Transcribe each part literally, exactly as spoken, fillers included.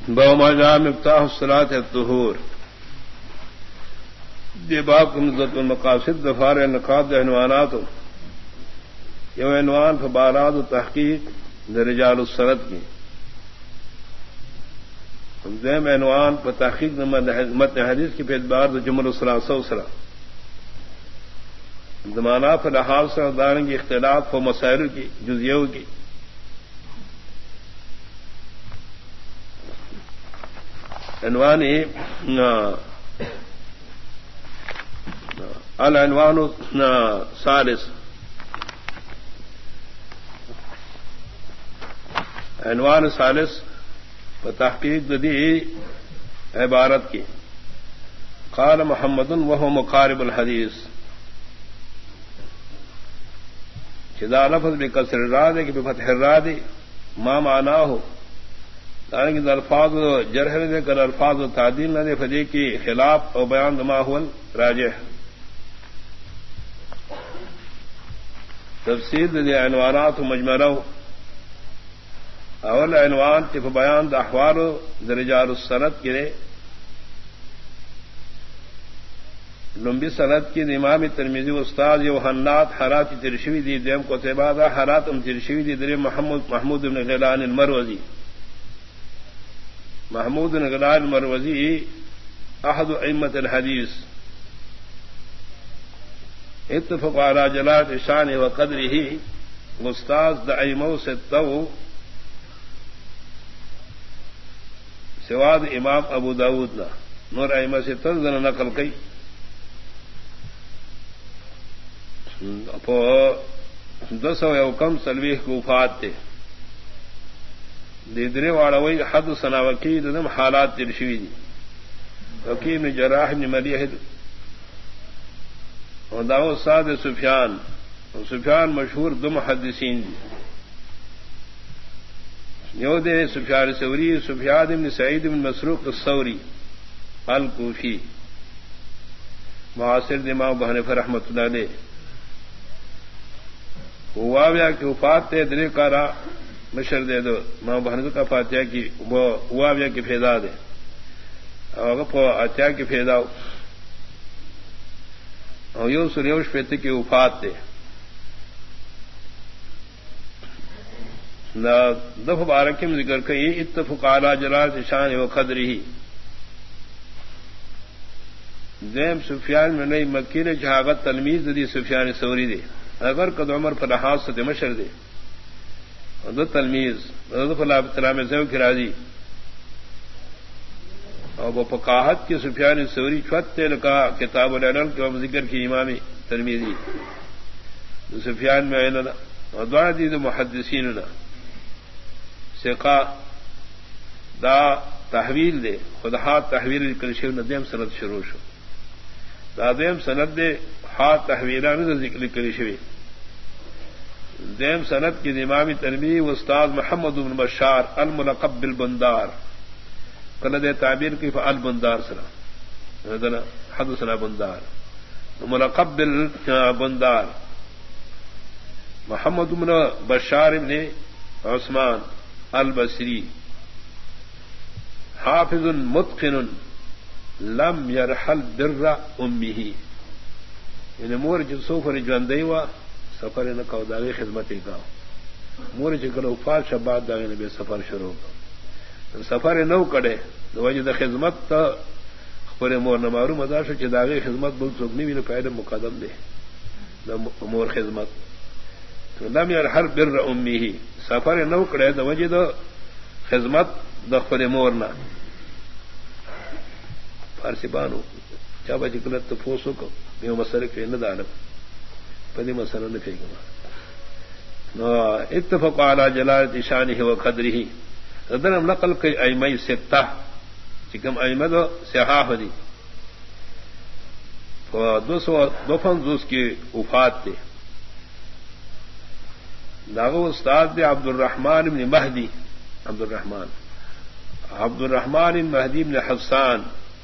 بما جاء مفتاح الصلاة الطهور دی باب کو مدت المقاصد دفار نقاط عنوانات یو عنوان فبارات و تحقیق رجال السند کی دیم عنوان پر تحقیق متن حدیث کی اعتبار جمل الثلاثہ اسرا زمانہ پر لحاظ سے داریں گی اختلاف و مسائل کی جزیوں کی عنوان العنوان ثالث عنوان ثالث تحقیق دی عبارت کی قال محمد وهو مقارب الحدیث جدا لفظ بکسر الرا دے کہ بفتح الرا دے ما معنی ہو کہ الفاظ جرح دے کر الفاظ و تعدیل نہ دے فدی کی خلاف اور بیان دما ہوا راجح تفسیر دے عنوانات و مجملہ اول عنوان تف بیان دا احوال رجال السند کے لمبی سند کی امام ترمذی استاد یہ حنات حرات ترشوی دی دیم کو تبادہ حرات ام ترشوی دی در محمود محمود بن غیلان المروزی محمود بن غیلان المروزی احد ائمۃ الحدیث اتفق على جلالة شانه وقدره استاد دا ائمہ سے تو سواد امام ابو داود نا نور ائمہ سے تنزل نقل کی دس و کم سلویح کو وفات تھے دیدرے والا وہی حد سنا وکیل دم حالات ترشوی دی وکیل نے جراح نے ملیح داو سعد سفیان سفیان مشہور دو محدثین دی یو دے سفیان ثوری سفیان بن سعید بن مسروق الثوری الکوفی معاصر امام ابو حنیفہ رحمۃ اللہ علیہ ہوا بیا کی وفات تے درے کارا مشر دے دو امام ابو حنیفہ کا فاتحہ کی وہ ہوا بیا کی فیضا دے اور پو اتیا کی فیضا اور یو سریوش پیتے کی وفات دے دف بارکم ذکر کئی اتفق علی جلالۃ شان و قدرہ زیم سفیان میں نئی مکی نے جہاغت تلمیذ دی سفیان ثوری دے اگر قد عمر پر لحاظ سے مشر دے دو تلمیذ دو فلام زیو کی راضی اور وہ فقاہت کی سفیان ثوری چھت کا کتاب العلل کے ذکر کی امامی تلمیذی سفیان میں اور دعا دی محدثین سقا دا تحویل دے خدا تحویل کرشیو ندیم سند شروع شو دا دیم سند دے ہاتھ تحویلان ذکر کرشوی دیم سند کی امامی ترمذی استاد محمد بن بشار الملقب بالبندار کل دے تعبیر کی فعل بندار سنا حدثنا بندار ملقب بالبندار محمد بن بشار بن عثمان البصری حافظ متقن لم يرحل بر امه یعنی مور جو سفر جوندئی وا سفر نہ کو داغی خدمت کا مور جو کلو فال شباد داغی نے بے سفر شروع سفر نو کڑے وجد خدمت تا خبر مور نہ معلوم ادا شو چې داغی خدمت بل څوک نہیں ویل قاعده مقدم دے مور خدمت تو لم يرحل بر امه سفر نو کڑے د وجد خدمت د خبر مور نہ فارسی بانو چا بچ کلت تو پوسو کو یو مسئلہ کہ نہ دالم پدی مسئلہ نہ کہے نو اتفق علی جلالۃ شانہ و قدرہ ردن نقل کہ ائمہ ستہ چکم ائمہ دو صحاح دی و دو سو دو فنزوس کی وفات تھی داغو استاد دے عبد الرحمن بن مہدی عبد الرحمن عبد الرحمن بن مہدی بن حسان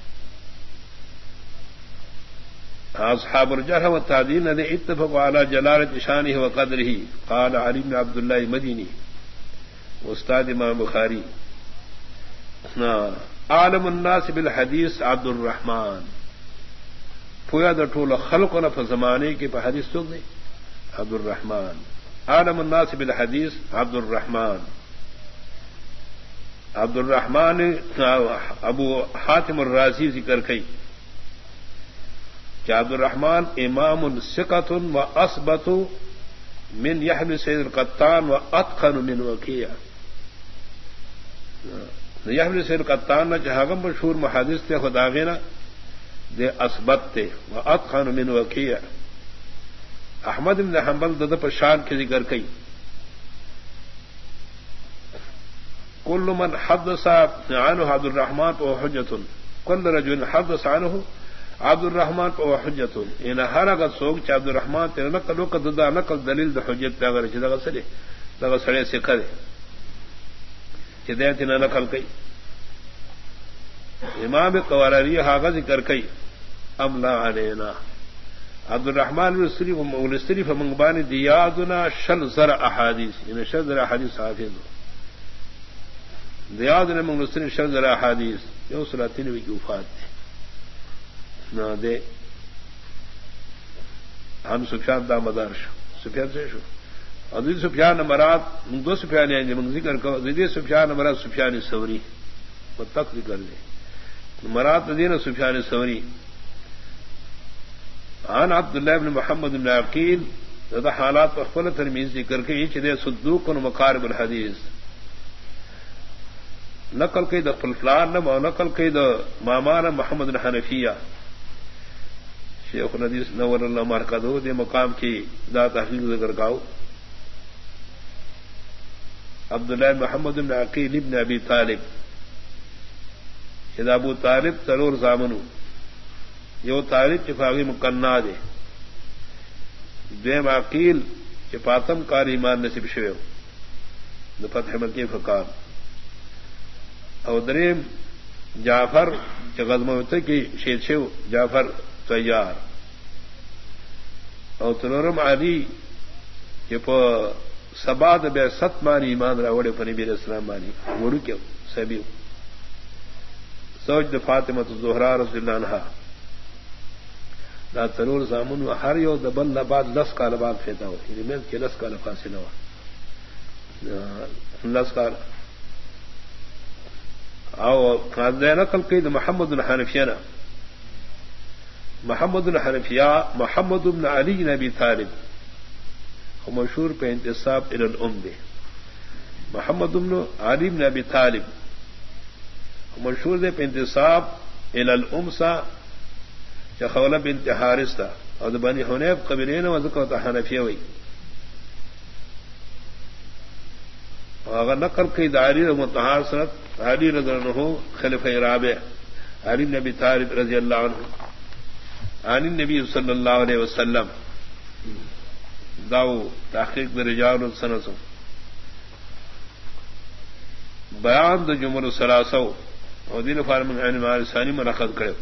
اصحاب الجرح والتعديل نے اتفقوا على جلالة شانه وقدره قال علي بن عبد الله المديني استاد امام بخاری عالم الناس بالحدیث عبد الرحمن پویا د ټول خلق نه په زمانه کې په حدیث څوک دی عبد الرحمن عالم الناس بالحدیث عبد الرحمن عبد الرحمن ابو حاتم الرازی ذکر کئی کہ عبد الرحمن امام ثقۃ و اثبت من یحیی سید القطان و اتقن من وکیع یحیی سید القطان نے جہاں مشہور محدث تھے خدا غینا دے اثبت تھے و اتقن من وکیع احمد بن حنبل دد پر شان کے ذکر کئی کل من حدث عنه عبد الرحمن فهو حجة كل رجل حدث عنه عبد الرحمن فهو حجة ان ہر اگر سوگ چ عبد الرحمن تے نقل کو ددا نقل دلیل د حجت پہ اگر چدا سڑے دغه سڑے سے کرے کہ دیت نہ نقل کئی امام قوارری ہاغه ذکر کئی املا علینا عبد الرحمن بن سری و مولى سری فمنبان دیادنا شل زر احادیث ان شل زر احادیث حافظ دیاد نے منگلستری شل زر احادیث یو سلاطین کی وفات تھی نہ دے ہم سفیان دا مدار شو سفیان سے شو عزیز سفیان مراد دو سفیان ہیں جو ذکر کرو عزیز سفیان مراد سفیان ثوری متق ذکر دے مراد دین سفیان ثوری عن عبد الله بن محمد بن عقیل ذا حالات اخفل ترمذی ذکر کے یہ چدے صدوق و مقارب الحدیث نقل کئی دا فلفلان نم اور نقل کئی دا مامان محمد بن حنفیہ شیخ الحدیث نور اللہ مرکزو دے مقام کی دا تحقیق ذکر گاؤ عبداللہ محمد بن عقیل ابن ابی طالب شد ابو طالب ترور زامنو یو طالب چفاغی مقنع دے دویم عقیل چپاتم کار ایمان نصیب شویو دا فتح مکی فقام او دریم جعفر غزموتے کی شید شو جعفر طیار او تنورم علی کہ پا سباد بے ست مانی ایمان راوڑے پا نبی علیہ السلام مانی وڑو کیو سبیو زوج دا فاطمہ الزہرا رضی اللہ عنہ دا تنور زامن ہر یو دبل لباد لس کال بعد فیدا ہو یعنی میں کہ لس کال فاصلہ ہوا لس کال او نقل کی محمد بن حنفیہ محمد بن حنفیہ محمد بن علی بن ابی طالب مشہور پہ انتصاب الى الام دے محمد بن علی بن ابی طالب مشہور دے پہ انتصاب الى الام سا چخولہ بنت حارث تھا اور بنی حنیف قبیلین و ذکر تا حنفیہ ہوئی اگر نقل کی داری متحار سنت علی رضی اللہ عنہ خلیفہ رابع علی نبی طالب رضی اللہ عنہ عن النبی صلی اللہ علیہ وسلم داو تحقیق در رجال السنسو بیان د جمل الثلاثو اور دین فارم عن مارثانی منعقد کرے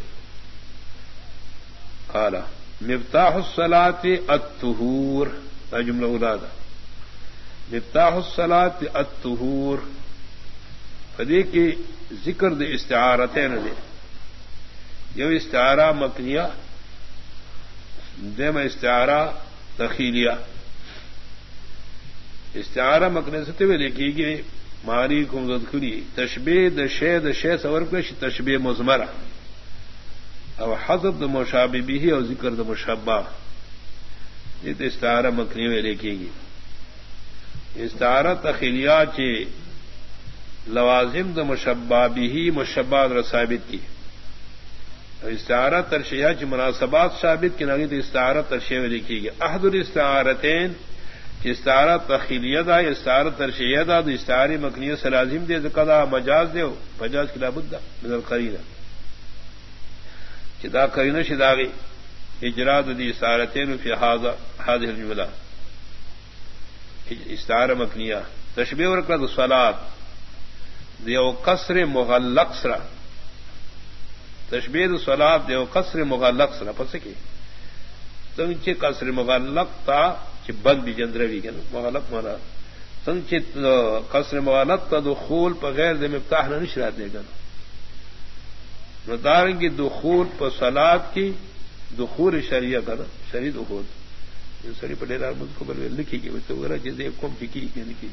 قال مفتاح الصلاة الطهور دا جملہ اولاد مفتاح الصلاة الطهور فدی کی ذکر دے استعارتین دے یو استعارہ مکنیہ دیم استعارہ تخیلیہ استعارہ مکنے سے تو لکھی گئی ماری کو مذکری تشبیہ د شے د شے سور کش تشبیہ مضمرہ او حذف د مشابہ به او ذکر د مشبہ یہ استعارہ مکنی میں لکھی گئی استعارہ تخیلیہ چ لوازم د مشبہ به مشبہ در ثابت کی استعارہ ترشیہ کی مناسبات ثابت کی نگی تو استعارہ ترشیہ میں لکھی گئی احد الاستعارتین استعارہ تخیلیہ دا استعارہ ترشیہ دا دو استعاری مکنیہ سے لازم دے قضا مجاز دے مجاز کی لابد دا من القرینہ چدا قرینہ شداغی اجراد دی استعارتین فی حاضر حاضر الجملہ استعارہ مکنیہ تشبیہ ورکا دو صلاة دیو قصر مغلق سرا تشبیہ صلاة دیو قصر مغلق سرا پس کی تنچے قصر مغلق تا چی بند بھی جندروی کے نا مغلق مانا سنچت قصر موالت کا دخول بغیر دے مفتاح نہ نشرا دے گا نداریں گی دخول پر سلاد کی دخول شریعہ کا نا شری دخول سری پٹیل مجھ کو بل لکھی گی وغیرہ جیسے قوم لکھی لکھی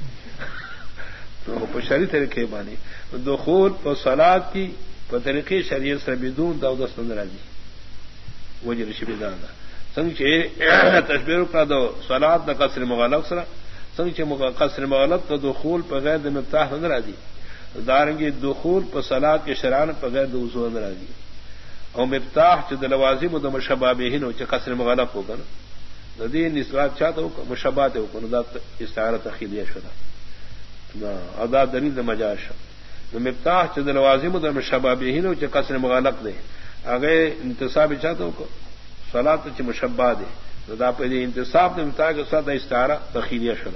تو شری طریقے مانی دخول پر سلاد کی پر طریقے شریعت سے بدون داودست نندرازی وہ جو رشی دادا سنچے تشبیر کا دو سلاد نہ قصر مغالب سرا سنچے قصر مغالب کا دخول بغیر دے مفتاح نندرازی دارنگی دخول پر سلاد کے شران بغیر دو وضو نندرازی اور مفتاح چ دلوازم د مشبابہن چ قصر مغالب ہوگا نا ندی نسبات چاہتا ہو مشبات ہو کو ذات استعارہ تخیلیہ شدا نا ادا دلیل مجاش مفتاح چ دلوازم د مشبابہن چ قصر مغالب دے اگے انتصاب چاہتا ہو کو صلاۃ چ مشبہ دے ذا پہ انتصاب دے مفتاح کے ساتھ استعارہ تخیلیہ شدا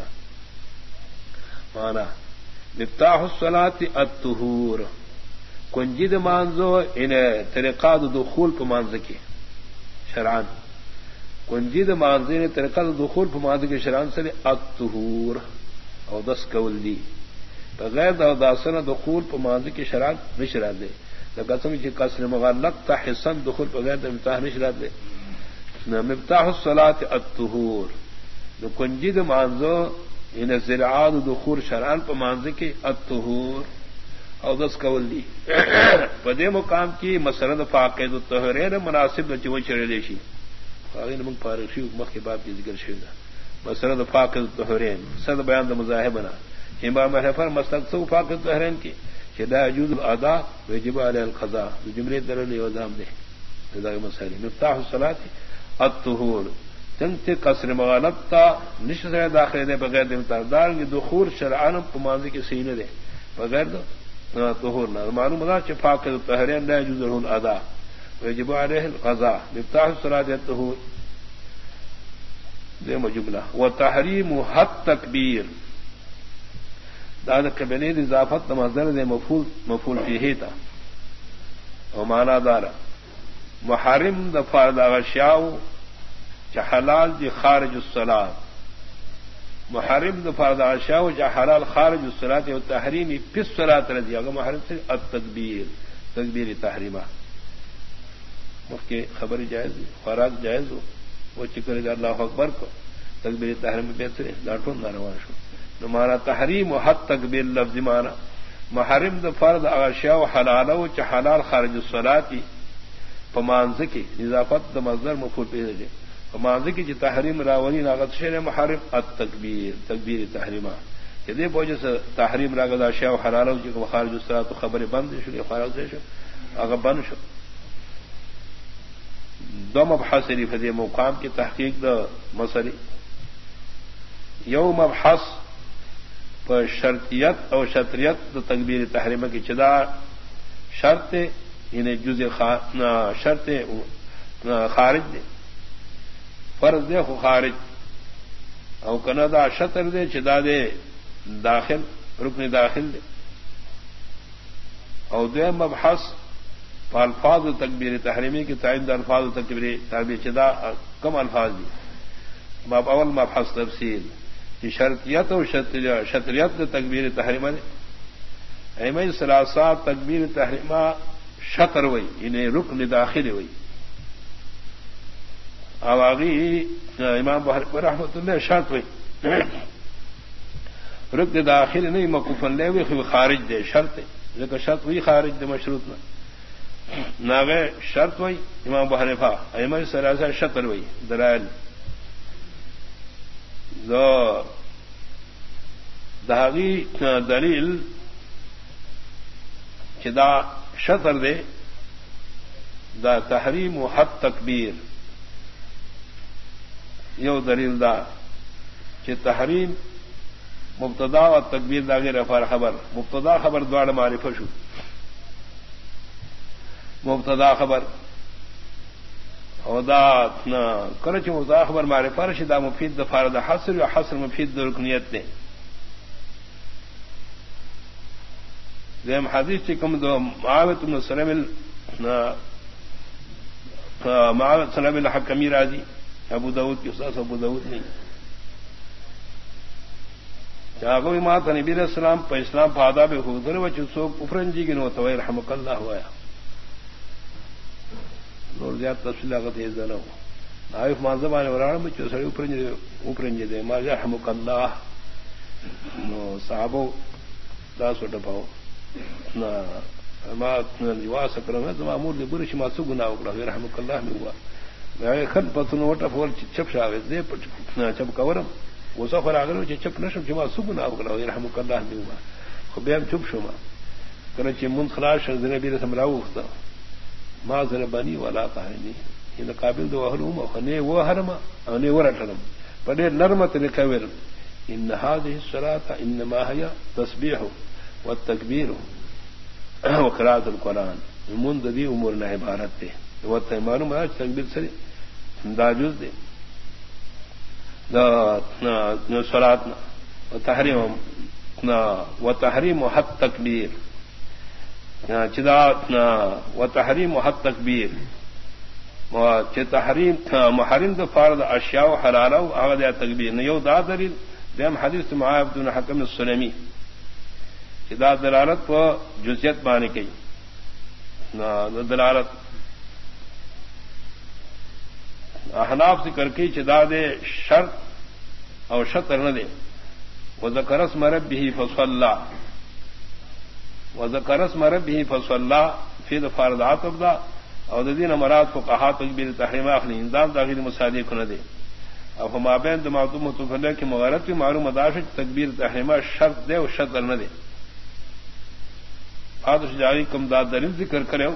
مانا مفتاح الصلاۃ الطہور کنجید مانزو ان طریقہ دخول پہ مانز کی شران کنجید مانزی نے طریقہ دخول پہ مانز کی شران سے الطہور او دس قول دی بغیر داسن دخول پہ مانز کی شران نشرا دے قسم کی قصر مغلق تا حسن دخول بغیر مفتاح نشرا دے مفتاح الصلاۃ الطہور نو کنجید مانزو ان زرعات دخول شران پہ مانز کی الطہور او دس قول دی پدے مقام کی مسند فاقد الطہرین مناسب نچو چرے دیشی فاغین من فارغ مخ کے باب کی ذکر شیدا مسند فاقد الطہرین صد بیان د مذاہبنا امام حنفی مسند سو فاقد الطہرین کی کہ لا يجوز الادا ويجب عليه القضاء جملے درن یوزام دے ذا مسائل مفتاح الصلاۃ الطہور تنت قصر مغالطہ نشر داخل دے بغیر دے متعدار کی دخول شرعان پماضی کے سینے دے بغیر دو طہور نہ معلوم ہے کہ فاقد الطہرین لا يجوز له الادا ويجب عليه القضاء مفتاح الصلاۃ الطہور دے مجملہ وتحریم حد تکبیر داد قبلی اضافت مصدر دے مفعول مفعول فیہ تا او معنی دارا محرم د فرض اشیاء چ حلال دی خارج الصلاۃ محرم د فرض اشیاء چ حلال خارج الصلاۃ و تحریم فی الصلاۃ رضی اگر محرم سے التکبیر تکبیر تحریمہ مفکی خبر جائز خوراک جائز ہو وہ چکر اللہ اکبر کو تکبیر تحریم بہتر لاٹھوں ناروا شو نمارا تحریم و حد تکبیر لفظ مانا محرم د فرض اشیاء حلال و چ حلال خارج الصلاۃ پمانز کی اضافت د مصدر مفعول به دے پمانز کی چ تحریم راولی ناغت شے محرم التکبیر تکبیر تحریمہ کہ دے بوجھ سے تحریم راغد اشیاء حلال و چ خارج الصلاۃ خبر بند شو خارج سے شو اگر بند شو دو مبحث فدی مقام کی تحقیق د مسئلے یوم مبحث پر شرطیت اور شرطیت تکبیر تحریمہ کی چدا شرط انہیں جز شرط خارج دے فرض دے خارج او کندا شطر دے چدا دے داخل رکن داخل دے او دے مبحث الفاظ تکبیر تحریمی کی تعین الفاظ تکبیر تحریم چدا کم الفاظ دی باب اول مبحث تفصیل شرطیت اور شطریت تکبیر تحریمہ ایمہ ثلاثہ تکبیر تحریمہ شطر ہوئی انہیں رکن داخل ہوئی آواغی امام بحر رحمۃ اللہ شرط ہوئی رکن داخل نہیں مقوفن لے ہوئی خارج دے شرط لیکن شرط ہوئی خارج دے مشروط نہ ناغے شرط ہوئی امام بحرفا ایمہ ثلاثہ شطر ہوئی دلائل دو دہاغی دلیل چدا شطر دے دا تحریم و حد تکبیر یو دلیل دا چ تحریم مبتدا و تکبیر داغی رفار خبر مبتدا خبر دوار معرفہ شو مبتدا خبر او دا کرچ مبتدا خبر معرفہ رشی دا مفید دا فارد حصر و حصر مفید دا رکنیت دے دیم حدیث چکم دو معاویت بن سلم معاویت سلم الحکمی راضی ابو داود کی استاذ ابو داود نہیں چاگو مات نبی علیہ السلام پہ اسلام پادا بے خودر و چسو افرنجی گنو تو رحمک اللہ ہوا نور زیاد تفصیل آگت ہے زنو نائف مانزبان وران میں چسڑی افرنجی افرنجی دے ما رحمک اللہ نو صحابو دا سوٹا پاؤ نا ما جواز کرنا معمول دی برش ما سو گناہ وکړه رحمک اللہ میں ہوا میں خن پتنو وٹا فور چپ شاوے دے چپ کورم وہ سفر اگر چې چپ نشم چې ما سو گناہ وکړه رحمک اللہ میں ہوا خو بیا چپ شوم کله چې من خلاص شر نبی رسول الله وخته ما زر بني ولا قهني ان قابل دو اهلهم خنه و حرم او نه ورټلم په دې نرمت لیکوي ان هذه الصلاه انما هي تسبيح والتكبير وقراءة القرآن من ددی امور نہ عبارت دے وہ تے معلوم ہے تکبیر سے داجوز دے دا صلات و تحریم نا و تحریم حد تکبیر چدا و تحریم حد تکبیر و چ تحریم محرم دو فرض اشیاء حلاله او هغه تکبیر نه یو دا دلیل دیم حدیث معاذ بن حکم السلمی چدا دلالت کو جزیت بانے کی دلالت احناف ذکر کی چدا دے شرط اور شطر نہ دے وذکر اسم ربہ فصلی وذکر اسم ربہ فصلی فی فرض عطف دا اور دین مراد فقہا تکبیر تحریم اخلی انداز داخل مسادی کو نہ دے اب ہم آبین دماغ متفلہ کی مغارت کی معلوم اداشت تکبیر تحریمہ شرط دے اور شطر نہ دے آدش جاری کم داد دلیل ذکر کرے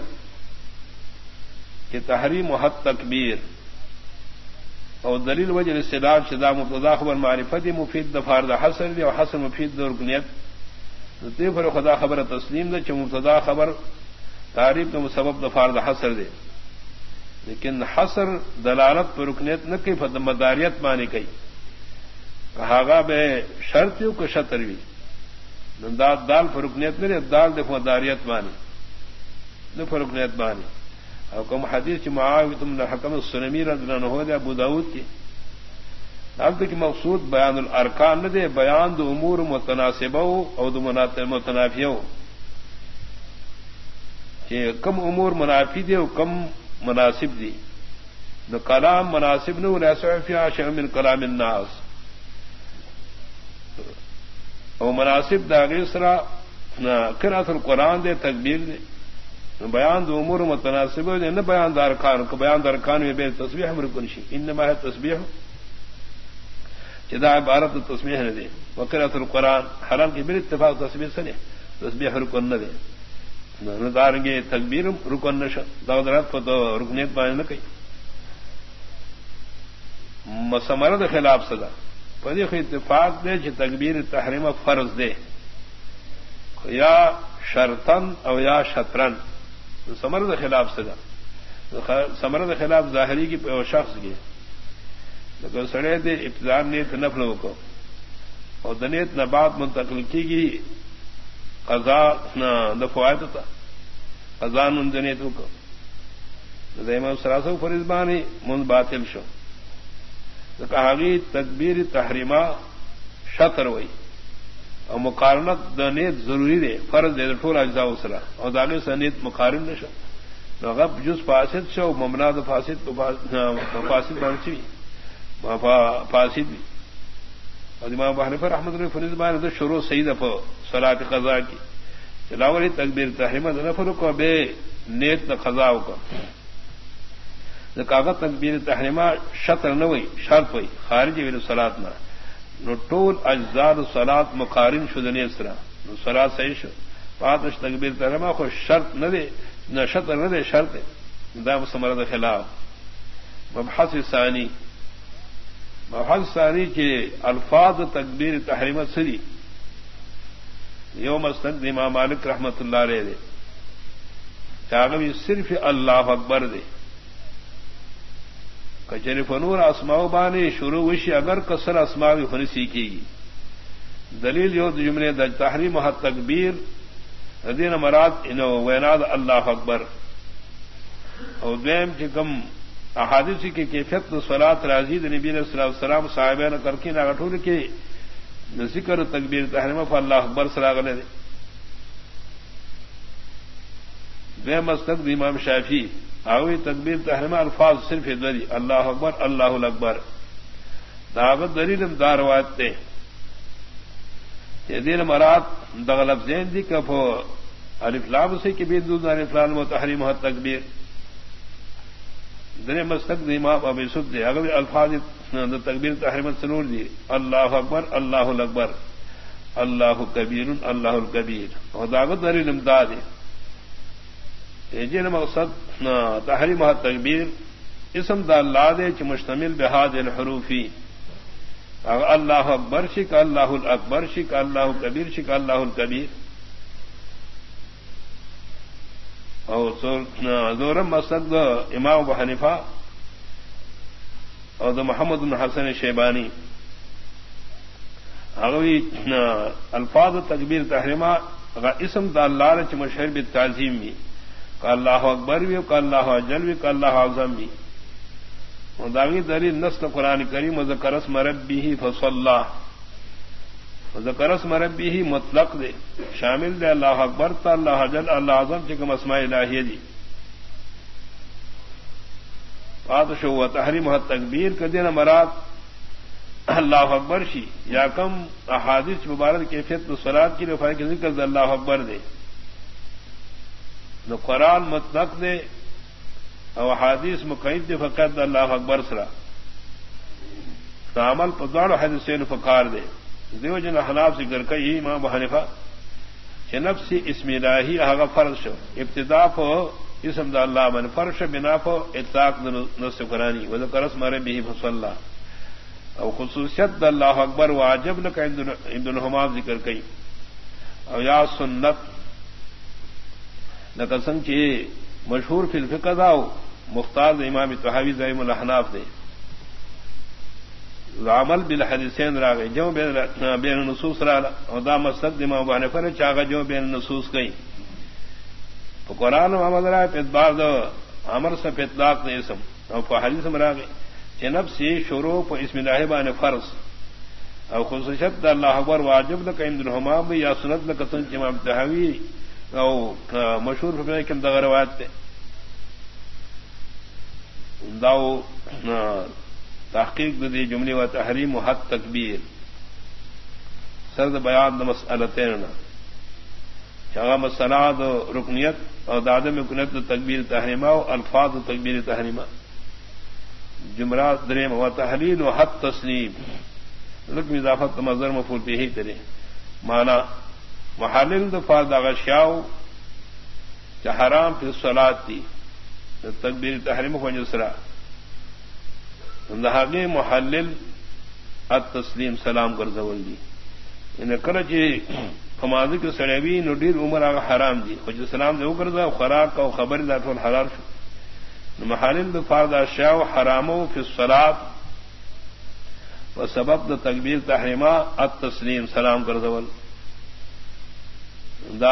کہ تحریم حد تکبیر اور دلیل وجہ استدلال شدہ مبتدا خبر معرفت مفید دفار دا حسن دی اور حسن مفید دا رکنیت پر خدا خبر تسلیم دے چ مبتدا خبر تعریف دا سبب دفار دا حسر دے لیکن حسر دلالت پر رکنیت نہ کہ مداریت مانی کئی کہا گا بے شرطیوں کو شطروی داد دال فرکنیت میرے دال دے مداریت مانی نہ فرکنیت مانی اور کم حدیث کی معاوی تم نے حکم السلمی رضی اللہ عنہ دے ابو داؤد کی اب تک مقصود بیان الارکان نہ دے بیان دو امور متناسبہ اور دو متنافیہ کہ کم امور منافی دے اور کم مناسب دی نہ کلام مناسب نہ ویسا فی شیء من کلام الناس او مناسب دا غیسرا قرات القرآن دے تکبیر دے بیان دو امور متناسب دے نہ بیان دار کان کو بیان دار کان میں بے تسبیح مرکن شی انما ہے تسبیح جدا عبارت تسبیح نہ دے وقرات القرآن حرام کی بل اتفاق تسبیح سے تسبیح رکن نہ دے نہ دارنگے تکبیر رکن نہ دادرات کو تو رکنیت بیان نہ کئی مسمرد خلاف صدا پدی خو اتفاق دے چې تکبیر تحریم فرض دے یا شرطن او یا شطرن سمرد خلاف سدا سمرد خلاف ظاہری کی شخص کی لیکن سڑے دے ابتدار نیت نفل کو اور دنیت نہ بات منتقل کی گی قضا نہ فوائد تھا قضا نن دنیت کو دائما سراسو فرزبانی من باطل شو کہا گی تکبیر تحریمہ شطر ہوئی اور مقارنت دنیت ضروری دے فرض دے ٹھول اجزاء اسرا اور داغے سے نیت مقارن نہ شو غب جز فاسد شو ممنا د فاسد فاسد بنچی فاسد بھی اور امام ابو حنیفہ رحمۃ اللہ فرض بان دے شروع صحیح دفع صلاۃ قضا کی چلاولی تکبیر تحریمہ نفل کو بے نیت قضا کو کاغذ تکبیر تحریمہ شطر نہ ہوئی شرط ہوئی خارجی ویل صلاۃ نہ نو ٹول اجزاء صلاۃ مقارن شدنی اسرا نو صلاۃ صحیح شو پاتش تکبیر تحریمہ کو شرط نہ دے نہ شطر نہ دے شرط دا سمرد خلاف مبحث ثانی مبحث ثانی کے الفاظ تکبیر تحریمہ سری یوم مستند امام مالک رحمۃ اللہ علیہ دے چاغوی صرف اللہ اکبر دے کچری فنور اسماء بانے شروع وشی اگر کسر اسماء فن سیکھے گی دلیل جو جملے د تحریم حد تکبیر دین مراد انو ویناد اللہ اکبر اور دویم چکم احادیث کی کیفیت صلاۃ راضی نبی علیہ الصلوۃ والسلام صاحبین کر کے نہ گٹھول کے ذکر تکبیر تحریمہ فاللہ اکبر سراغلے دے بے مسلک امام شافعی آوی تکبیر تحریمہ الفاظ صرف دری اللہ اکبر اللہ اکبر دعوت دلیل دار روایت تے یہ دین مراد دغلب زین دی کف الف لام سے کہ بین دون الف لام و تحریم و تکبیر در مسلک امام ابی سد دے اگر الفاظ تکبیر تحریمت سنور دی اللہ اکبر اللہ اکبر اللہ کبیر اللہ الکبیر اور دعوت دلیل امداد ہے جن مقصد تحریم و تکبیر اسم دا اللہ دے چ مشتمل بہاد الحروفی اللہ اکبر شک اللہ الاکبر شک اللہ کبیر شک اللہ الکبیر اور زورم مسد امام ابو حنیفہ اور دو محمد بن حسن شیبانی اغوی الفاظ تکبیر تحریمہ اسم دا اللہ چ مشہور بالتعظیم بھی کا اللہ اکبر بھی کا اللہ اجل بھی کا اللہ اعظم بھی داغی دلیل نسل قرآن کریم وذکر اسم ربہ فصلی وذکر اسم ربہ مطلق دے شامل دے اللہ اکبر تا اللہ اجل اللہ اعظم چکم اسماء الہیہ دی پادش و تحریم تکبیر کا دین مراد اللہ اکبر شی یا کم احادیث مبارک کیفیت الصلاۃ کی رفع کے ذکر دے اللہ اکبر دے نو قرآن مطلق دے او حدیث مقید دے فقط اللہ اکبر سرا عمل پدار حدیثین فقار دے دیو جن حناف ذکر کئی امام ابو حنیفہ کہ نفسی اسم الہی اغا فرض شو ابتداء فو اسم دا اللہ من فرش بنا فو اطلاق نص قرآنی وذکر اسم ربہ فصلی او خصوصیت دا اللہ اکبر واجب لکا ابن الحمام ذکر کئی او یا سنت لکا سنگ چی مشہور فی الفقہ داو مختار امام طحاوی زعیم الاحناف دے عمل بالحدیثین راگئے جو بین نصوص را اور دا مسلک امام ابو حنیفہ نے چاہا جو بین نصوص گئی تو قرآن و عمل رائے پہ اتبار دو عمر سے پہ اطلاق دے اسم اور پہ حدیث میں راگئے جنب سے شروع پہ اسم اللہ بان فرض اور خصوصیت دا اللہ اکبر واجب لکا اندر حمام یا سنت لکا سنچ امام طحاوی او مشہور فکر کم دا روایت تے داو تحقیق دی جملے و تحریم و حد تکبیر سرد بیان دا مسئلتین چاہا مسئلہ دا رکنیت اور دادم رکنیت دا تکبیر تحریمہ و الفاظ دا تکبیر تحریمہ جمرات دریم و تحلیل و حد تسلیم لکم اضافت مظہر مفعول بھی ہی کرے مانا محلل دا فاظ دا غشیاو چا حرام پی الصلاة دی تکبیر تحریم کو جسرا دہاگے محلل التسلیم سلام کر زول دی ان کرچی فماضی کے سڑیوی نڈیر عمر آگا حرام دی خود سلام دے کر دا خوراک کا خبر دا ٹول حلال شو محلل دفار دا شاء حرامو فی الصلاۃ و سبب دا تکبیر تحریمہ التسلیم سلام کر زول دا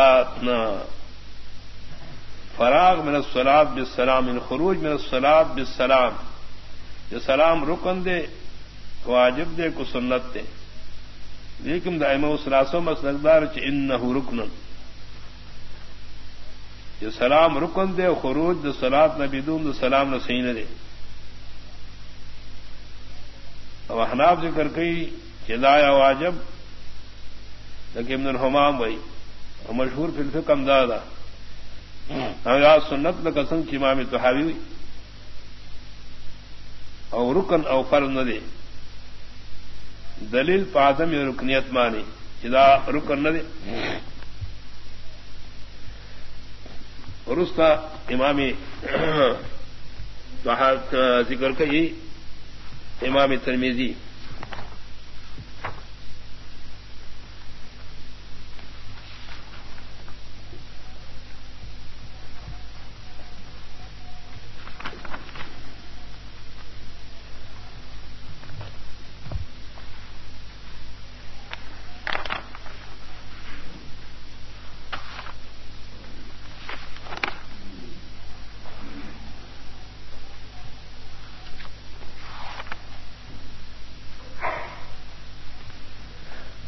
فراغ من الصلاۃ بالسلام من خروج من الصلاۃ بالسلام یہ سلام رکن دے واجب دے کو سنت دے لیکن دائمہ سلاسو مسلکدار چ انہ رکن یہ سلام رکن دے خروج دے صلاۃ نہ بدون دے سلام نہ صحیح نہ دے اور حناف ذکر کئی کہ لا واجب لیکن ابن الحمام وئی مشہور فی الفقہ امدادا یا سنت لقسم کی امام طحاوی او رکن او فرض نہ دے دلیل پادم یا رکنیت مانی چدا رکن نہ دے اور اس کا امامی ذکر کئی امام ترمذی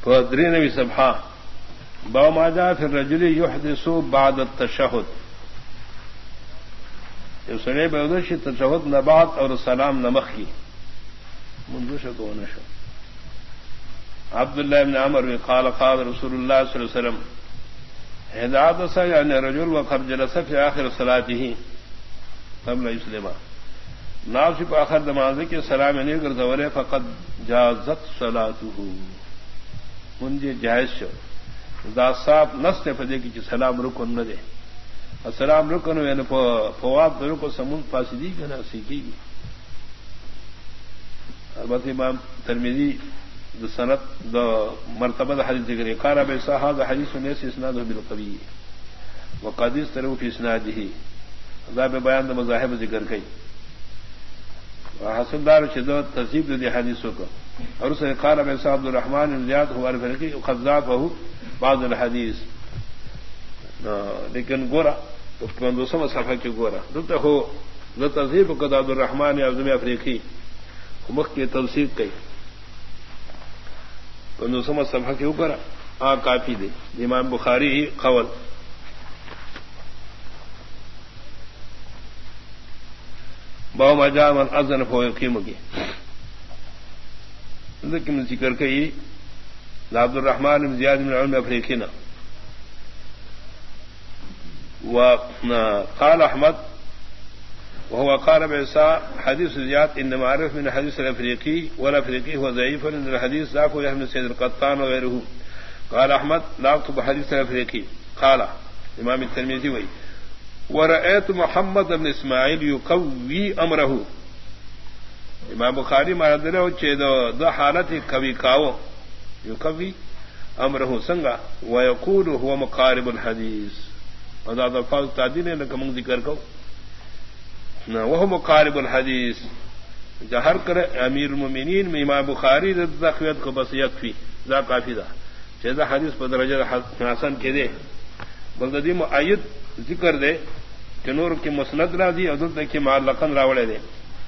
فدرین بھی سبھا با ماجا پھر رجلی یحدث بعد التشہد سنے بودش تشہد نبات اور سلام نمخ کی منذ کو نشو عبداللہ ابن عمر قال قال رسول اللہ صلی اللہ علیہ وسلم ہدایت سے یعنی رجل وقد جلس فی آخر صلاته قبل یسلم ناس کو آخر نماز کے سلام نہیں کر دورے فقد جازت صلاته منجے جائز شو دا صاحب نس نے فدے کی سلام رکن نہ دے السلام رکن یعنی فواد رکو سمون فاسدی کنا سیکھی گی البتہ امام ترمذی دو سنت دو مرتبہ حدیث ذکر قال ابي صحابہ حدیث نے اسناده بالقوی وقد استروا في اسناده ذا بیان دو مذاہب ذکر کئی حاصل دار شدت تذیب دی حدیثوں کو اور اسے قال ابي صاحب عبد الرحمن بن زیاد هو الفرقی وقذاب وهو بعض الحدیث لیکن گورا دو سو صفحہ کی گورا دلتا ہو ذا تذیب کو عبد الرحمن اعظم افریقی مخ کی تفسیر کئی دو سو صفحہ کے اوپر آ کافی دے امام بخاری ہی قول باو مجا من اذن فو یقیم کی لیکن ذکر کئی عبد الرحمن بن زیاد بن علم افریقینا وقال احمد وهو قال بعيسى حديث زياد انما عرف من حديث الافريقي والافريقي هو ضعيف لان الحديث ضعف يحمل سيد القطان وغيره. قال احمد لا اكتب حديث الافريقي. قال امام الترمذي وي ورأيت محمد بن اسماعيل يقوي امره. امام بخاری مردلو چه دو, دو حالت قوی کاو يقوي امره سنگا ويقول هو مقارب الحديث. وذا الفاظ تعديل لك من ذکر کو وہ مقارب الحدیث جہر کر امیر المومنین میں امام بخاری رضاقیت کو بس یکفی ذا کافی دا جیسا حدیث پر درجہ حسن کے دے بلدی معید ذکر دے کہ نور کی مسند را دی عدد کی معلقن راوڑے دے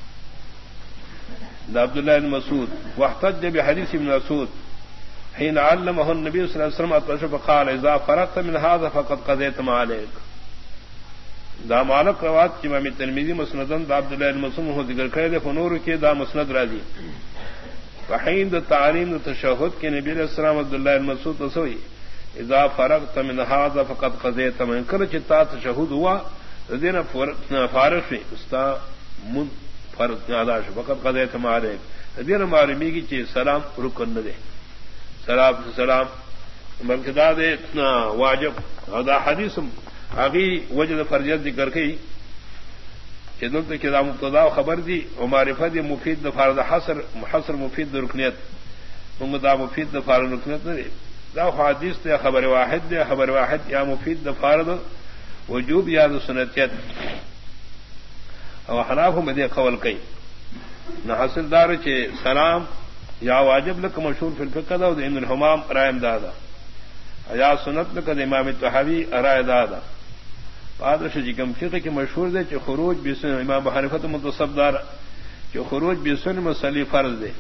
دا عبداللہ بن مسعود واحتج بحدیث ابن مسعود حين علمه النبي صلى الله عليه وسلم الطشف فقال اذا فرغت من هذا فقد قضيت ما عليك. دا مالک روات کی امام ترمذی مسندن دا عبداللہ بن مسعود ہو ذکر کرے فنور کے دا مسند راضی فحین دا تعلیم تشہد کے نبی علیہ السلام عبداللہ بن مسعود تسوی اذا فرغت من هذا فقد قضيت من کر چتا تشہد ہوا دینا فارغ سے استا من فرض ادا فقد قضيت ما عليك دینا معلومی کی چیز سلام رکن نہ دے سلام سلام بلکہ دا دے واجب دا حدیث آگی وجد فرضیت ذکر کی چدل تو کدا مبتدا خبر دی و معرفت مفید دفار دا حصر حصر مفید دا رکنیت دا مفید دفار رکنیت نہ دے دا حدیث دے خبر واحد دے خبر واحد یا مفید دفار دا وجوب یا دا سنتیت او حناف میں دے قول کئی نہ حاصل دار چے سلام یا واجب لک مشہور فی الفقہ دا ابن الحمام رائم دادا یا سنت لک امام طحاوی رائے دادا پادرش جی کم فقہ کی مشہور دے چ خروج بسن امام حنیفہ منتصب دار چ خروج بسن مسلی فرض دے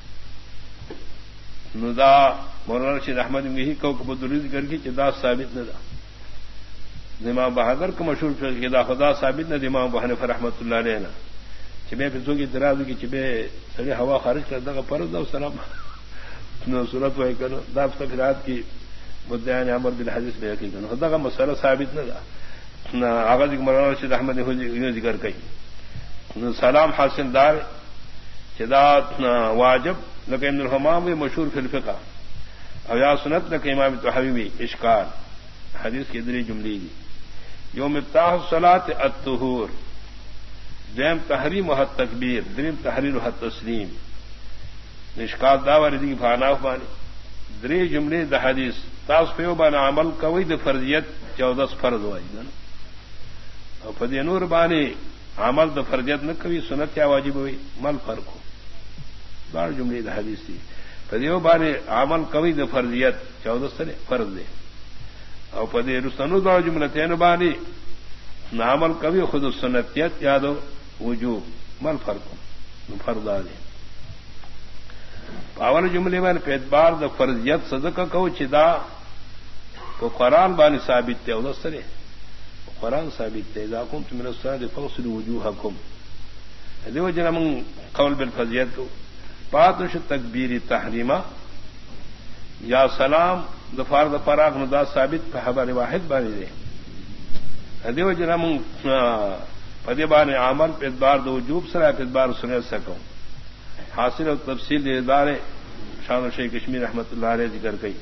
ندا مولانا رشید احمد نگہی کو قبول ذکر کی چ دا ثابت نہ دا امام بہادر کو مشہور فقہ کی دا خدا ثابت نہ امام حنیفہ رحمۃ اللہ علیہ نا چبے فزو کی اعتراض کی چبے سڑی ہوا خارج کر دا فرض دا سلام نو صورت وے کرو دا تفسیرات کی بدیان امر بالحدیث میں کی کرو دا کا مسئلہ ثابت نہ دا نہ آغاز مولانا رشید احمد نے ذکر کی سلام حاصل دار چدا واجب لیکن الحمام میں مشہور فی الفقہ او یا سنت نہ کہ امام طحاوی میں اشکال حدیث کے دری جملے دی یوم افتتاح الصلاۃ الطہور دیم تحریم و حد تکبیر دریم تحریر و حد تسلیم اشکال داور دی فاناف بانی دری جملے دا حدیث تاس پیو بانا عمل کوئی دا فرضیت چودس فرض ہوئی نا اور فدی نور بانی عمل دا فرضیت نہ کوئی سنت یا واجب ہوئی مل فرق ہو بار جملے دا حدیث تھی فدیو بانی عمل کوئی دا فرضیت چودس نے فرض دے اور فدی رسنو دا جملتین بانی نہ عمل کوئی خود سنتیت یا دو وجوب مل فرق ہو فرض آ دے اول جملے میں اعتبار دا فرضیت صدقہ کو چدا تو قرآن بانی ثابت تے او سرے قرآن ثابت تے اذا کنتم من الصلاة فاغسلوا وجوهکم دیو جنا من قول بالفضیت کو پاتش تکبیر تحریمہ یا سلام دفار دفراغ ندا ثابت خبر واحد بانی دے دیو جنا من پدی بان عمل پہ اعتبار دو وجوب سرا پہ اعتبار سنت سکوں حاصل اور تفصیل ادار شان و شیخ کشمیر رحمۃ اللہ علیہ ذکر گئی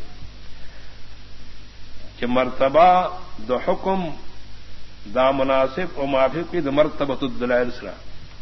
کہ مرتبہ دو حکم دا مناسب و معافی کی دو مرتبہ الدلائل سرا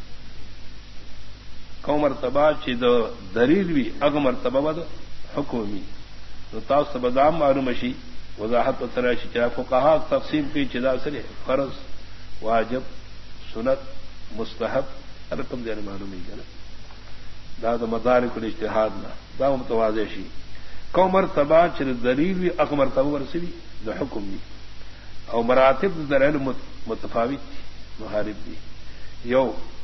کو مرتبہ چی دو دلیل بھی اگ مرتبہ بد حکمی تو تاس بدام معلوم شی وضاحت و تراشی چاہ فقہا تقسیم کی چدا سرے فرض واجب سنت مستحب رقم دینے معلوم ہی نا دا دا مدارک الاجتہاد نا دا متواضع شی کو مرتبہ چر دلیل بھی اک مرتبہ ورسلی دا حکم بھی او مراتب دلائل متفاوت محارب دی یو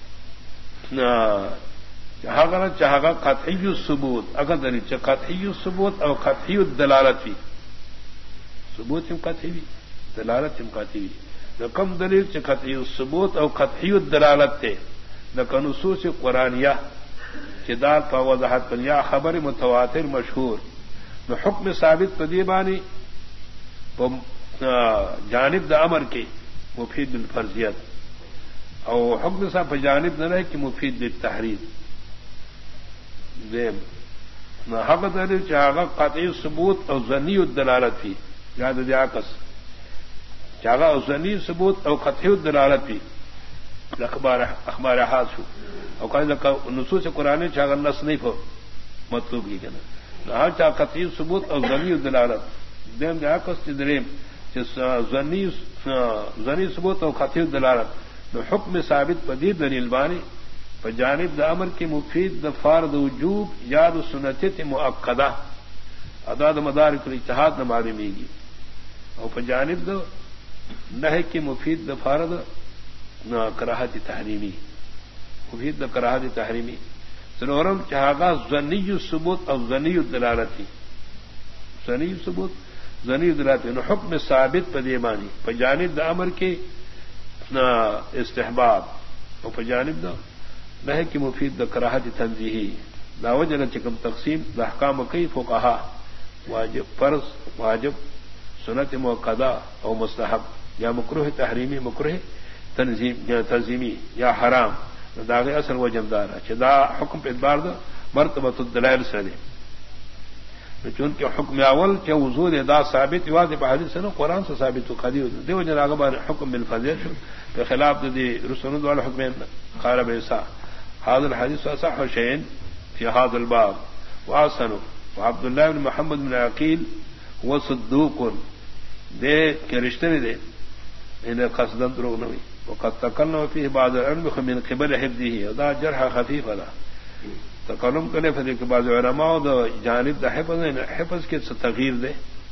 چاہا چاہا قطعی الثبوت اگر دلیل چاہ قطعی الثبوت او قطعی الدلالت بھی ثبوت ہم قطعی بھی دلالت ہم قطعی بھی کم دلیل چ قطعی الثبوت او قطعی الدلالت تھے لکہ نصوص قرآنیہ چدار پا وضاحت پر یا خبر متواتر مشہور نو حکم ثابت پدیبانی جانب دا امر کی مفید الفرضیت او حکم صاحب جانب نہ رہے کہ مفید للتحریم دیم نہ حق دلیل چاہا قطعی ثبوت او ظنی الدلالت تھی یاد دیا کس چاہا او ظنی ثبوت او قطعی الدلالت تھی اخبار اخبار احاد شو او کہ نصوص قرآن چاہا نص نہیں ہو مطلوب کی کہنا نہ چاہ قطعی ثبوت او ظنی الدلالت دیم دیا کس دریم ظنی ظنی ثبوت او قطعی الدلالت نو حکم ثابت پدی دلیل بانی فجانب دا امر کی مفید دا فارد وجوب یاد سنتیت مؤکدہ ادا دا مدارک الاجتہاد نہ معلومی گی اور فجانب دا نہ کی مفید دا فارد نہ کراہت تحریمی مفید دا کراہت تحریمی سنورم چاہا ظنی ثبوت اور ظنی الدلالتی ظنی ثبوت ظنی الدلالتی نو حکم ثابت پدی بانی فجانب دا امر کی استحباب اور فجانب دا نہ کی مفید دا کراہت تنزیہی داوجہ چکم تقسیم دا احکام کئی فقہا واجب فرض واجب سنت موقدہ او مستحب یا مکروہ تحریمی مکروہ تنظیم یا تنظیمی یا حرام داغ اصل و جمدار چدا حکم پہ اعتبار دا مرتبہ الدلائل سے دے چونکہ حکم اول چ وضو دا ثابت واضح بحدیث سے قرآن سے ثابت قدی دیو جنا غبار حکم بالفضیل کے خلاف دی رسول اللہ حکم خارب ایسا هذا الحديث صح شيء في هذا الباب وحسن وعبد الله بن محمد بن عقيل هو صدوق دے کے رشتے نے دے انہیں قصدن دروغ نوی وقد تکلم فيه بعض العلم من قبل حفظه وذا جرح خفيف لا تکلم کرنے پھر کہ بعض علماء دا جانب دا حفظ حفظ کے تغییر دے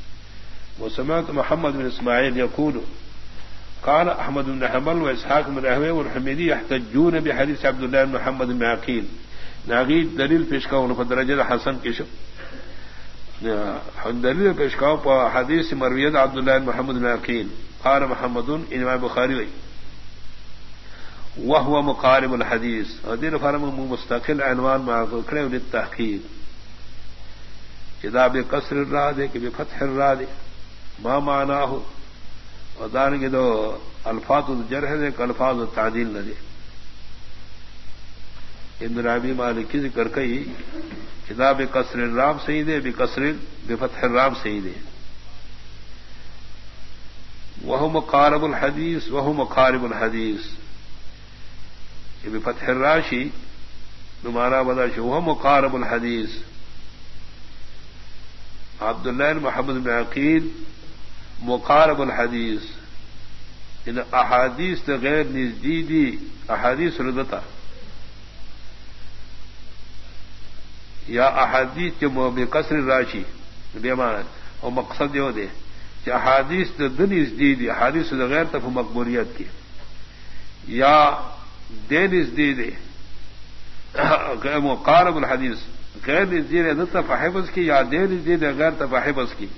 وسمعت محمد بن اسماعیل يقول قال احمد بن حنبل واسحاق بن راهويه والحميدي يحتجون بحديث عبد الله بن محمد بن عقيل ناغید دلیل پیش کاؤ پر درجہ حسن کی شب دلیل پیش کاؤ پر حدیث مرویت عبد الله بن محمد بن عقيل قال محمد امام بخاری وی وهو مقارب الحديث ودين فرم مستقل عنوان مع ذکر للتحقیق اذا بقصر الراء دے کہ بفتح الراء دے ما معناه ودان کے دو الفاظ الجرح دے کہ الفاظ التعدیل نہ دے ابن رابی مالکی ذکر کئی کتاب قصر الرام صحیح دے بقصر بفتح الرام صحیح دے وهو مقارب الحدیث وهو مقارب الحدیث بفتح الراشی نمارا بدا شو وهو مقارب الحدیث عبد الله بن محمد بن عقیل مقارب الحدیث ان احادیث غیر نزدیدی احادیث ردتا یا احادیث کے بقصر راشی بیمان اور مقصد یہ دے کہ احادیث دن نزدیدی احادیث غیر تف مقبولیت کی یا دین ازدید مقارب الحدیث غیر نزدیر نہ تفحبس کی یا دیر نزدیر غیر تفحبس کی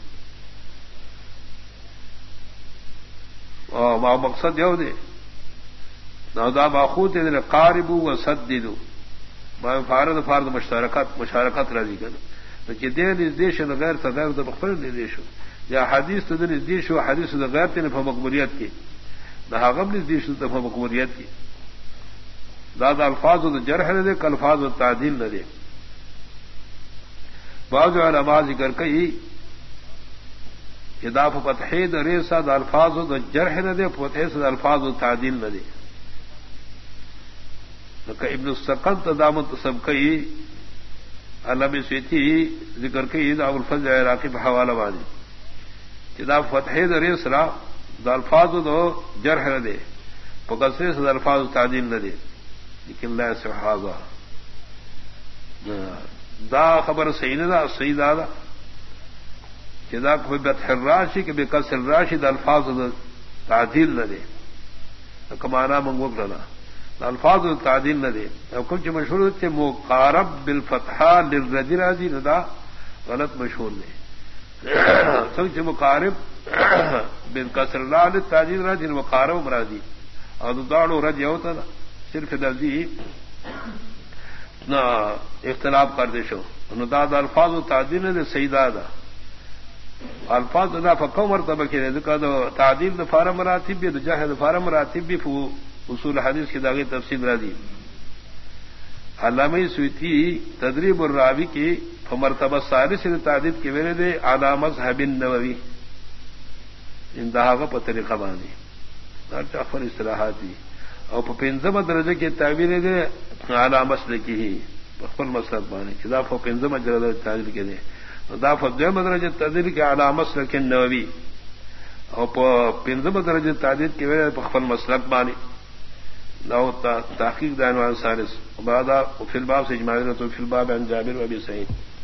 اور مقصد یہ دے نودا باخوت دے قارب و سددو ما فارد فارد مشارکت مشارکت راضی کرنا کہ دیر نزدیش غیر تغیر تو بخبر نزدیش یا حدیث تو نزدیش ہو حدیث غیر تین مقبولیت کی نہ غم نزدیش تو مقبولیت کی دادا الفاظ و جرح نہ دے کلفاظ و تعدیل نہ دے بعض علماء ذکر کئی اضاف فتحید ریسا دا الفاظ و جرح نہ دے فتح سے الفاظ و تعدیل نہ دے ابن السقن تدامت سب کئی علامہ سیتی ذکر کئی دا الفضل عراقی پہ حوالہ بانی اضاف فتحید ریس را دا الفاظ و جرح نہ دے پکسرے سے الفاظ و تعدیل نہ دے لیکن لا صحابہ دا خبر صحیح نہ دا صحیح دا دا کہ دا کوئی بتح الراشی کہ بکسر الراشی دا الفاظ دا تعدیل نہ دے کمانا منگوک لنا دا الفاظ دا تعدیل نہ دے کچھ مشہور تھے مقارب بالفتحہ للردی راضی نہ دا غلط مشہور نے سنچ مقارب بالکسر الراشی تعدیل راضی مقارب مرادی اور داڑو رج یہ ہوتا نا صرف درجی نہ اختلاف کر دے شو نداد الفاظ و تعدیل نے سیدا دا الفاظ دا فقو مرتبہ کے تعدیل دفار مراتب بھی جاہ دفار مراتب بھی اصول حدیث کی داغی تفصیل را دی علامہ سویتی تدریب الراوی کی مرتبہ سارے سے تعدید کے ویلے دے علی مذہب النووی اندہا کا طریقہ باندھی افر اصطلاحات دی اور پنجم درجے کے تعبیر دے اعلی مسئلے کی ہی خپل مسلک باندې چې دا په پنځمه درجه تعدیل کې دي دا په دویمه درجه تعدیل کې اعلی مسلک نووي او په پنځمه درجه تعدیل کې ویل په خپل مسلک باندې نو تحقیق د عنوان ثالث بعد او فی الباب سے اجماع تو فی الباب عن جابر و ابي سعید